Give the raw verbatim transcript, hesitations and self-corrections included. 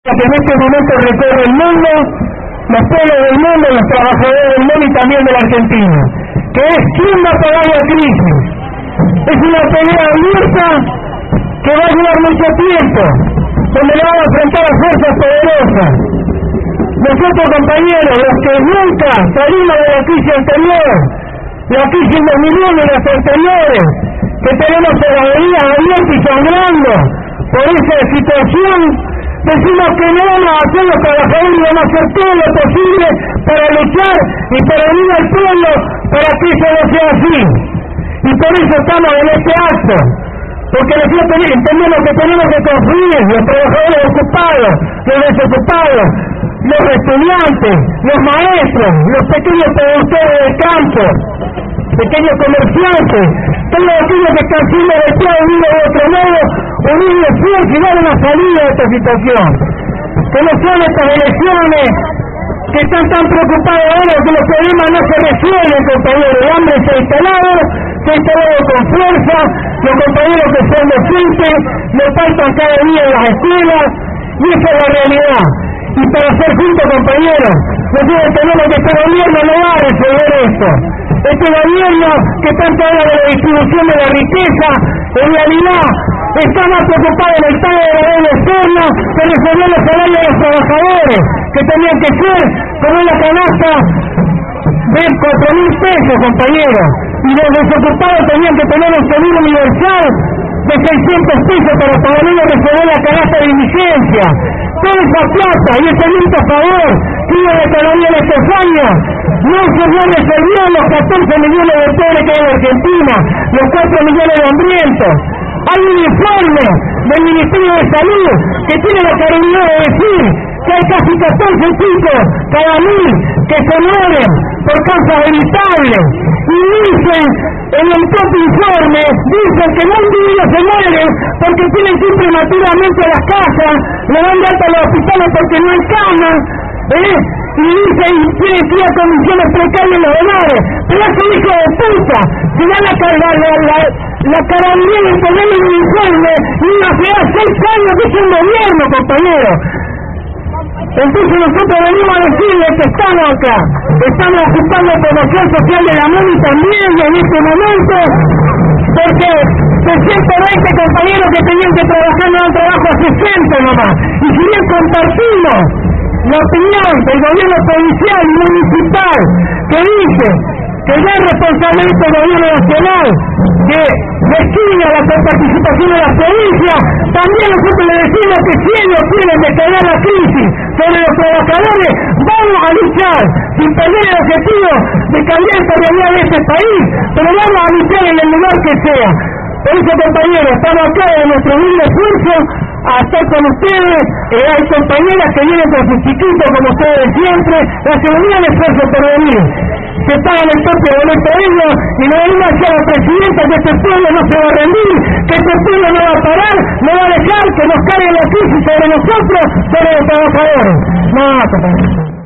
que en este momento recorre el mundo, los pueblos del mundo, los trabajadores del mundo y también de la Argentina, que es quién va a pagar la crisis. Es una pelea abierta que va a durar mucho tiempo, donde le van a enfrentar a fuerzas poderosas. Nosotros, compañeros, los que nunca salimos de la crisis anterior, la crisis dos mil uno y las anteriores, que tenemos a la avenida abierta y sangrando por esa situación, decimos que no vamos a hacer los trabajadores y vamos a hacer todo lo posible para luchar y para unir al pueblo para que eso no sea así. Y por eso estamos en este acto, porque nosotros entendemos que tenemos que construir los trabajadores ocupados, los desocupados, los estudiantes, los maestros, los pequeños productores del campo, pequeños comerciantes, todos aquellos que están siendo deseados unidos de otro modo, unir esfuerzos y dar una salida a esta situación. Que no son estas elecciones que están tan preocupados ahora que los problemas no se resuelven, compañeros. El hambre se ha instalado, se ha instalado con fuerza, los compañeros que son docentes nos faltan cada día en las escuelas, y esa es la realidad. Y para ser juntos, compañeros, nosotros tenemos que este gobierno no va a resolver esto. Este gobierno que tanto habla de la distribución de la riqueza, en realidad está más preocupado en el pago de la deuda externa que resolver los salarios de los trabajadores, que tenían que ser como una canasta de cuatro mil pesos, compañeros, y los desocupados tenían que tener un seguro universal de seiscientos pesos para por lo menos resolver la canasta de indigencia. Toda esa plata y ese viento a favor que iba la economía en estos años no se no resolvió los catorce millones de pobres que hay en Argentina, los cuatro millones de hambrientos. Hay un informe del Ministerio de Salud que tiene la caridad de decir que hay casi catorce chicos cada mil que se mueren por causas evitables. Y dicen, en el propio informe, dicen que no individuos se mueren porque tienen que ir prematuramente a las casas, le dan de alta a los hospitales porque no hay cama, ¿eh? Y dicen que tienen que ir a condiciones precarias en los hogares. Pero es un hijo de puta, se dan a cargar la, la, la carabinera y ponerle un informe y hace seis años que es un gobierno, compañero. Entonces nosotros venimos a decirles que estamos acá, estamos ocupando promoción social de la MUNI también en este momento, porque de ciento veinte compañeros que tenían que trabajar no dan trabajo a sesenta nomás, y si bien compartimos la opinión del gobierno provincial y municipal que dice que ya es responsabilidad del gobierno nacional que destina la participación de las provincias, también nosotros le decimos que si ellos quieren descargar la crisis sobre los trabajadores, vamos a luchar sin perder el objetivo de cambiar esta realidad de este país, pero vamos a luchar en el lugar que sea. Por eso, compañeros, estamos acá en nuestro mismo esfuerzo a estar con ustedes. Eh, hay compañeras que vienen con sus chiquitos, como ustedes siempre, la seguridad del esfuerzo por venir. Se pagan el propio boleto de ellos y le venimos a decir a la presidenta que este pueblo no se va a rendir, que este pueblo no va a parar, no va a dejar que nos cargue la crisis sobre nosotros, sobre los trabajadores. No, compañeros.